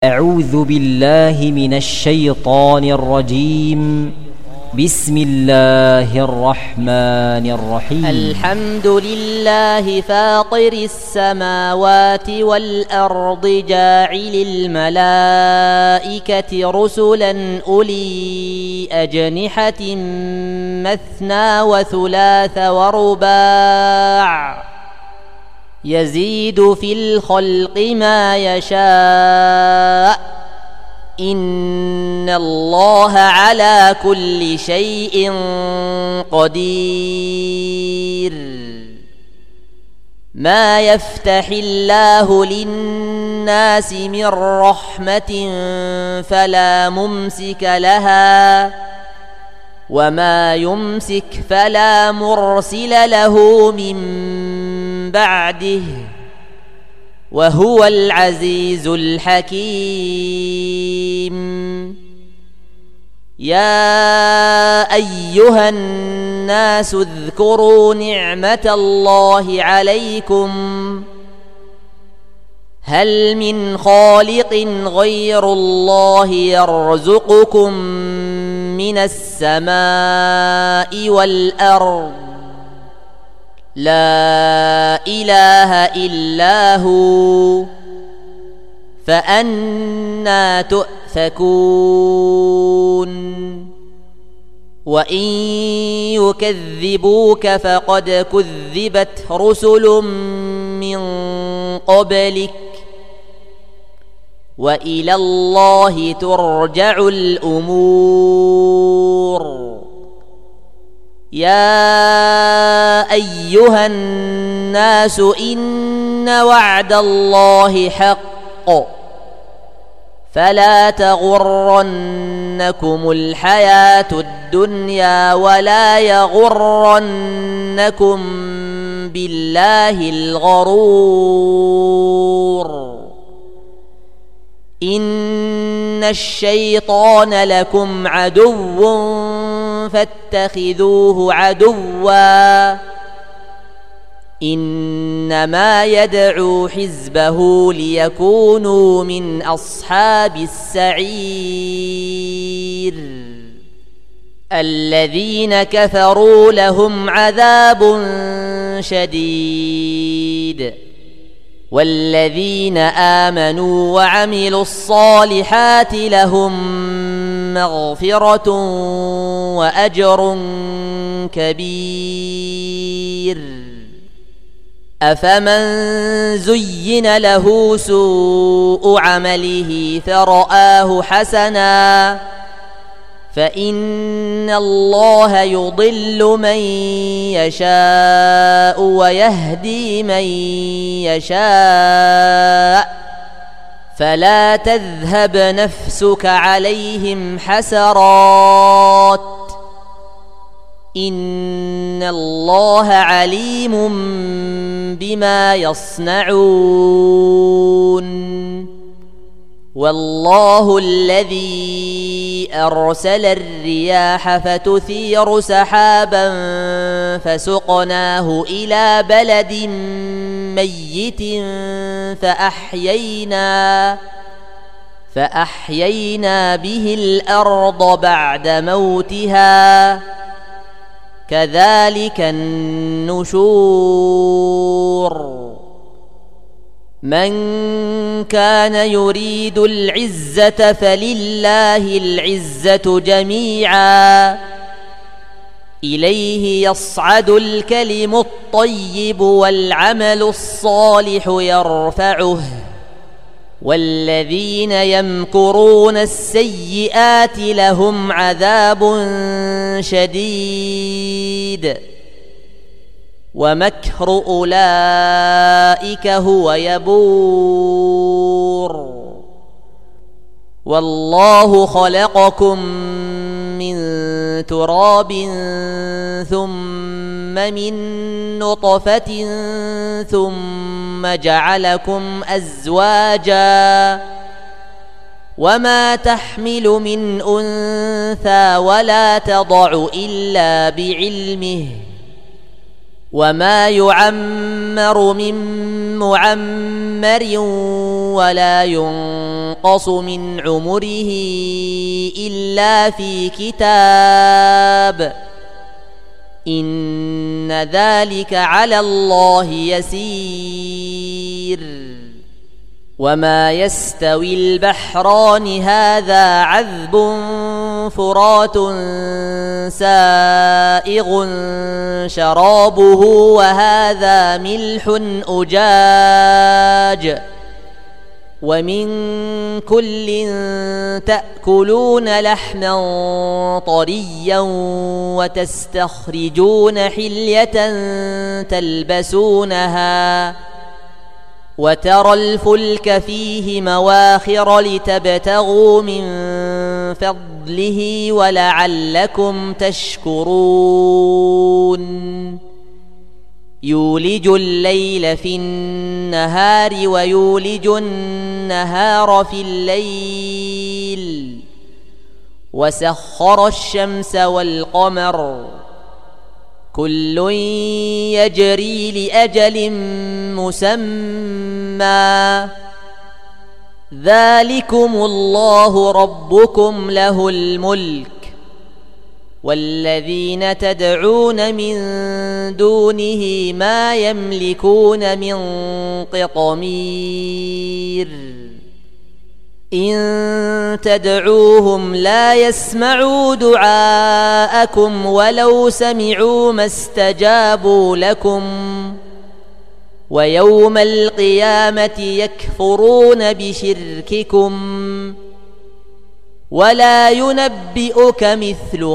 أعوذ بالله من الشيطان الرجيم. بسم الله الرحمن الرحيم. الحمد لله فاطر السماوات والأرض جاعل الملائكة رسلا أولي أجنحة مثنى وثلاث ورباع يزيد في الخلق ما يشاء إن الله على كل شيء قدير. ما يفتح الله للناس من رحمة فلا ممسك لها وما يمسك فلا مرسل له من بعده وهو العزيز الحكيم. يا أيها الناس اذكروا نعمة الله عليكم هل من خالق غير الله يرزقكم من السماء والأرض لا إله إلا هو فأنى تؤفكون. وإن يكذبوك فقد كذبت رسل من قبلك وإلى الله ترجع الأمور. يا أيها الناس إن وعد الله حق فلا تغرنكم الحياة الدنيا ولا يغرنكم بالله الغرور. إن الشيطان لكم عدو فاتخذوه عدوا إنما يدعو حزبه ليكونوا من أصحاب السعير. الذين كفروا لهم عذاب شديد والذين آمنوا وعملوا الصالحات لهم مغفرة وأجر كبير. أفمن زين له سوء عمله فرآه حسنا فإن الله يضل من يشاء ويهدي من يشاء فلا تذهب نفسك عليهم حسرات إن الله عليم بما يصنعون. والله الذي أرسل الرياح فتثير سحابا فسقناه إلى بلد ميت فأحيينا به الأرض بعد موتها كذلك النشور. من كان يريد العزة فلله العزة جميعا إليه يصعد الكلم الطيب والعمل الصالح يرفعه والذين يمكرون السيئات لهم عذاب شديد ومكر أولئك هو يبور. والله خلقكم من تراب ثم من نطفة ثم جعلكم أزواجا وما تحمل من أنثى ولا تضع إلا بعلمه وما يعمر من معمر ولا ينقص من عمره إلا في كتاب إن ذلك على الله يسير وما يستوي البحران هذا عذب فرات سائغ شرابه وهذا ملح أجاج ومن كل تأكلون لحما طريا وتستخرجون حلية تلبسونها وترى الفلك فيه مواخر لتبتغوا من فضله ولعلكم تشكرون يولج الليل في النهار ويولج النهار في الليل وسخر الشمس والقمر كل يجري لأجل مسمى ذلكم الله ربكم له الملك والذين تدعون من دونه ما يملكون من قطمير إن تدعوهم لا يسمعوا دعاءكم ولو سمعوا ما استجابوا لكم ويوم القيامة يكفرون بشرككم ولا ينبئك مثل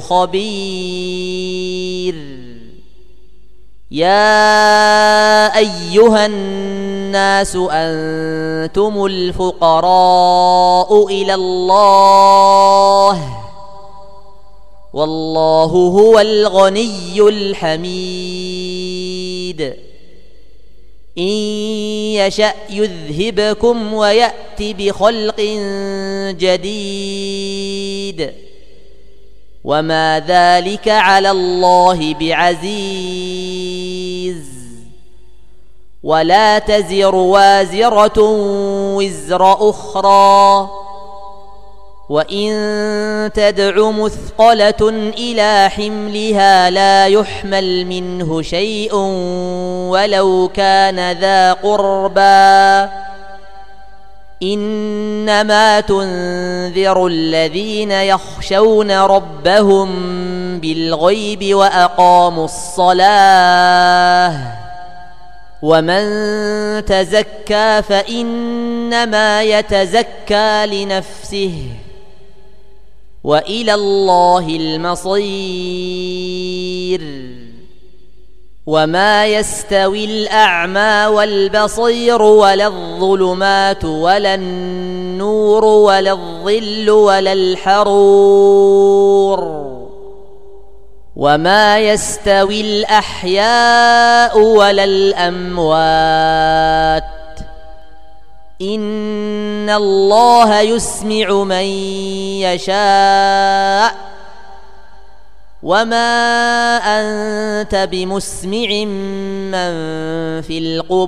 خبير يا أيها الناس أنتم الفقراء إلى الله والله هو الغني الحميد إن يشأ يذهبكم ويأت بخلق جديد وما ذلك على الله بعزيز ولا تزر وازرة وزر أخرى وإن تدع مثقلة إلى حملها لا يحمل منه شيء ولو كان ذا قربى إنما تنذر الذين يخشون ربهم بالغيب وأقاموا الصلاة ومن تزكى فإنما يتزكى لنفسه وإلى الله المصير وما يستوي الأعمى والبصير ولا الظلمات ولا النور ولا الظل ولا الحرور وما يستوي الأحياء ولا الأموات إن الله يسمع من يشاء وما أنت بمسمع من في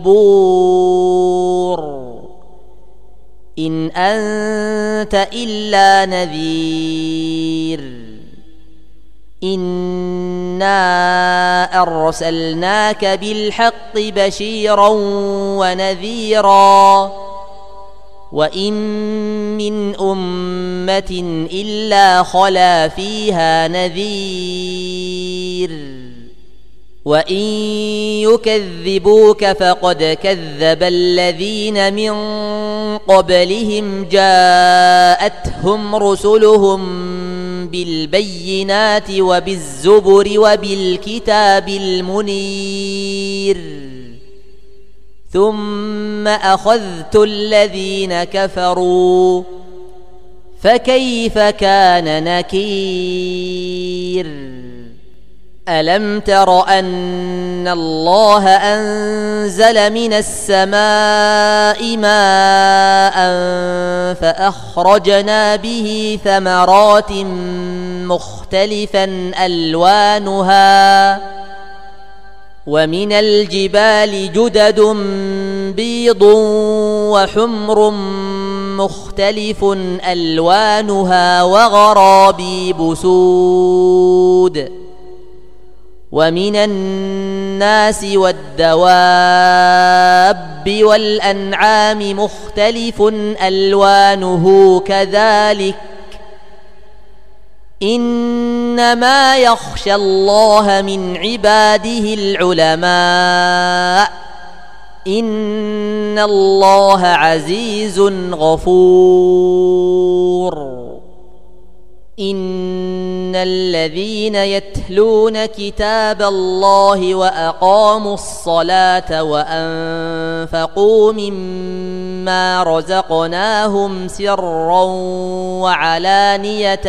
القبور إن أنت إلا نذير إنا أرسلناك بالحق بشيرا ونذيرا وإن من أمة إلا خلا فيها نذير وإن يكذبوك فقد كذب الذين من قبلهم جاءتهم رسلهم بالبينات وبالزبر وبالكتاب المنير ثم أخذت الذين كفروا فكيف كان نكير ألم تر أن الله أنزل من السماء ماء فأخرجنا به ثمرات مختلفا ألوانها ومن الجبال جدد بيض وحمر مختلف ألوانها وغرابيب سود ومن الناس والدواب والأنعام مختلف ألوانه كذلك إنما يخشى الله من عباده العلماء إن الله عزيز غفور إن الذين يتلون كتاب الله وأقاموا الصلاة وأنفقوا مما رزقناهم سرا وعلانية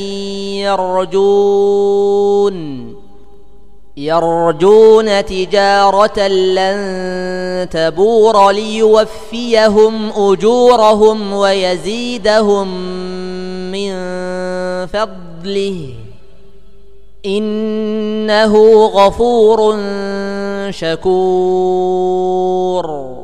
يرجون تجارة لن تبور ليوفيهم أجورهم ويزيدهم من فضله إنه غفور شكور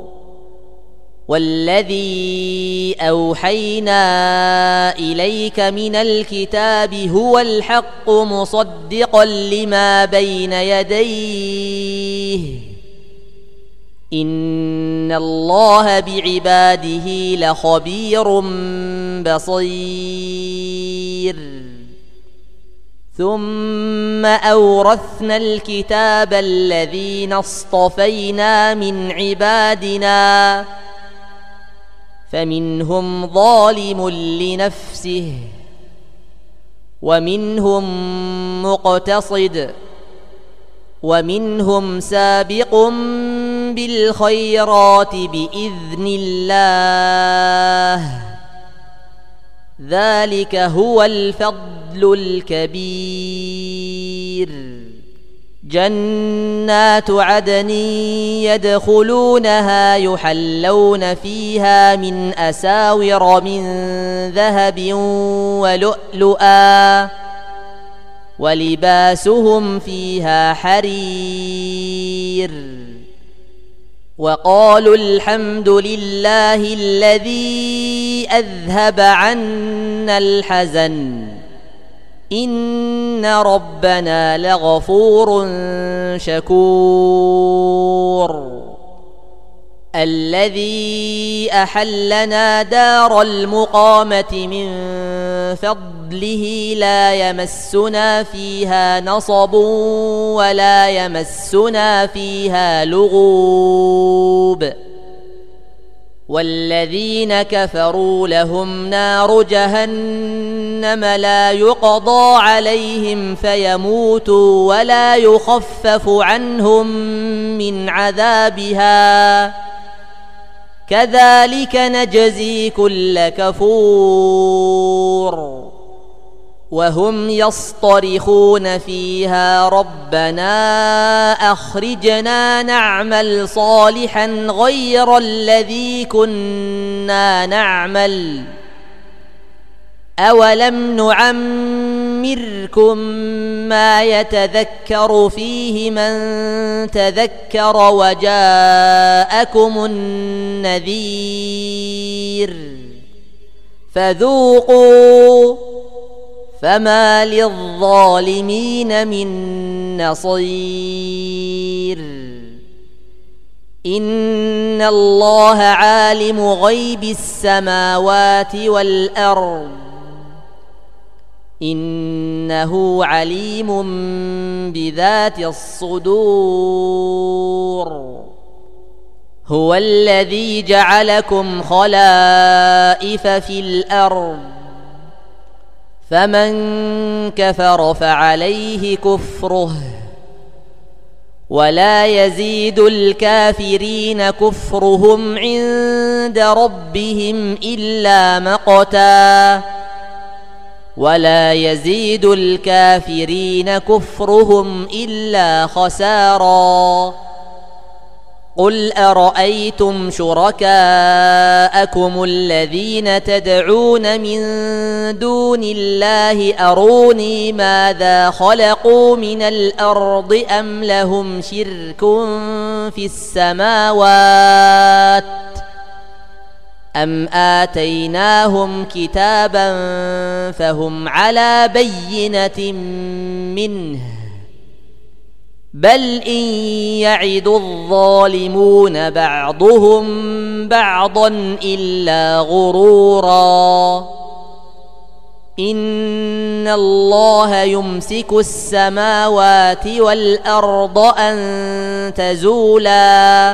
والذي أوحينا إليك من الكتاب هو الحق مصدقا لما بين يديه إن الله بعباده لخبير بصير ثم أورثنا الكتاب الذين اصطفينا من عبادنا فمنهم ظالم لنفسه ومنهم مقتصد ومنهم سابق بالخيرات بإذن الله ذلك هو الفضل الكبير جنات عدن يدخلونها يحلون فيها من أساور من ذهب ولؤلؤا ولباسهم فيها حرير وقالوا الحمد لله الذي أذهب عنا الحزن إن ربنا لغفور شكور الذي أحلنا دار المقامة من فضله لا يمسنا فيها نصب ولا يمسنا فيها لغوب والذين كفروا لهم نار جهنم لا يقضى عليهم فيموتوا ولا يخفف عنهم من عذابها كذلك نجزي كل كفور وهم يصطرخون فيها ربنا أخرجنا نعمل صالحا غير الذي كنا نعمل أولم نعمركم ما يتذكر فيه من تذكر وجاءكم النذير فذوقوا فما للظالمين من نصير إن الله عالم غيب السماوات والأرض إنه عليم بذات الصدور هو الذي جعلكم خلائف في الأرض فمن كفر فعليه كفره ولا يزيد الكافرين كفرهم عند ربهم إلا مقتا ولا يزيد الكافرين كفرهم إلا خسارا قل أرأيتم شركاءكم الذين تدعون من دون الله أروني ماذا خلقوا من الأرض أم لهم شرك في السماوات أم آتيناهم كتابا فهم على بينة منه بل إن يعد الظالمون بعضهم بعضا إلا غرورا إن الله يمسك السماوات والأرض أن تزولا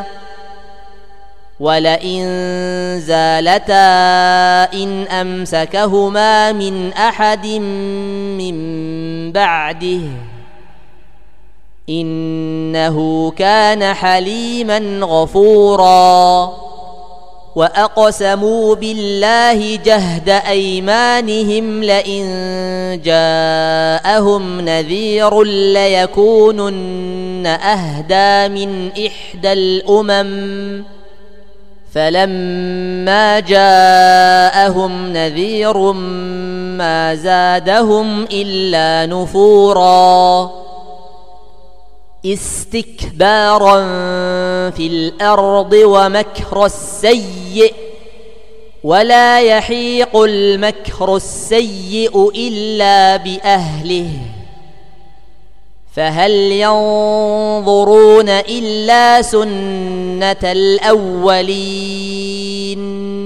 ولئن زالتا إن أمسكهما من أحد من بعده إنه كان حليما غفورا وأقسموا بالله جهد أيمانهم لئن جاءهم نذير ليكونن أهدى من إحدى الأمم فلما جاءهم نذير ما زادهم إلا نفورا استكبارا في الأرض ومكر السيء ولا يحيق المكر السيء إلا بأهله فهل ينظرون إلا سنة الأولين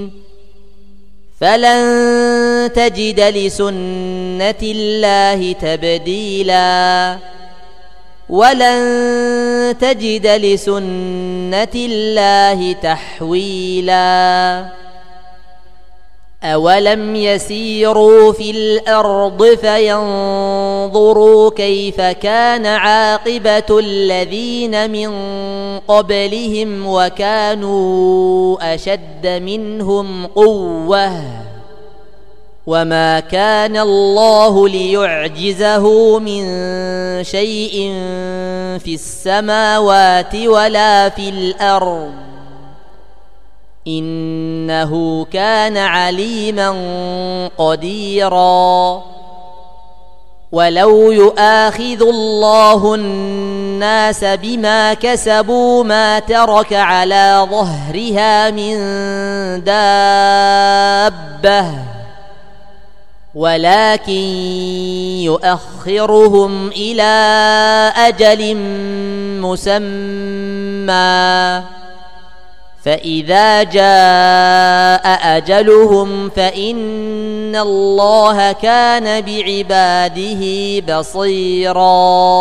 فلن تجد لسنة الله تبديلا ولن تجد لسنة الله تحويلا أولم يسيروا في الأرض فينظروا كيف كان عاقبة الذين من قبلهم وكانوا أشد منهم قوة وما كان الله ليعجزه من شيء في السماوات ولا في الأرض إنه كان عليما قديرا ولو يؤاخذ الله الناس بما كسبوا ما ترك على ظهرها من دابة ولكن يؤخرهم إلى أجل مسمى فإذا جاء أجلهم فإن الله كان بعباده بصيراً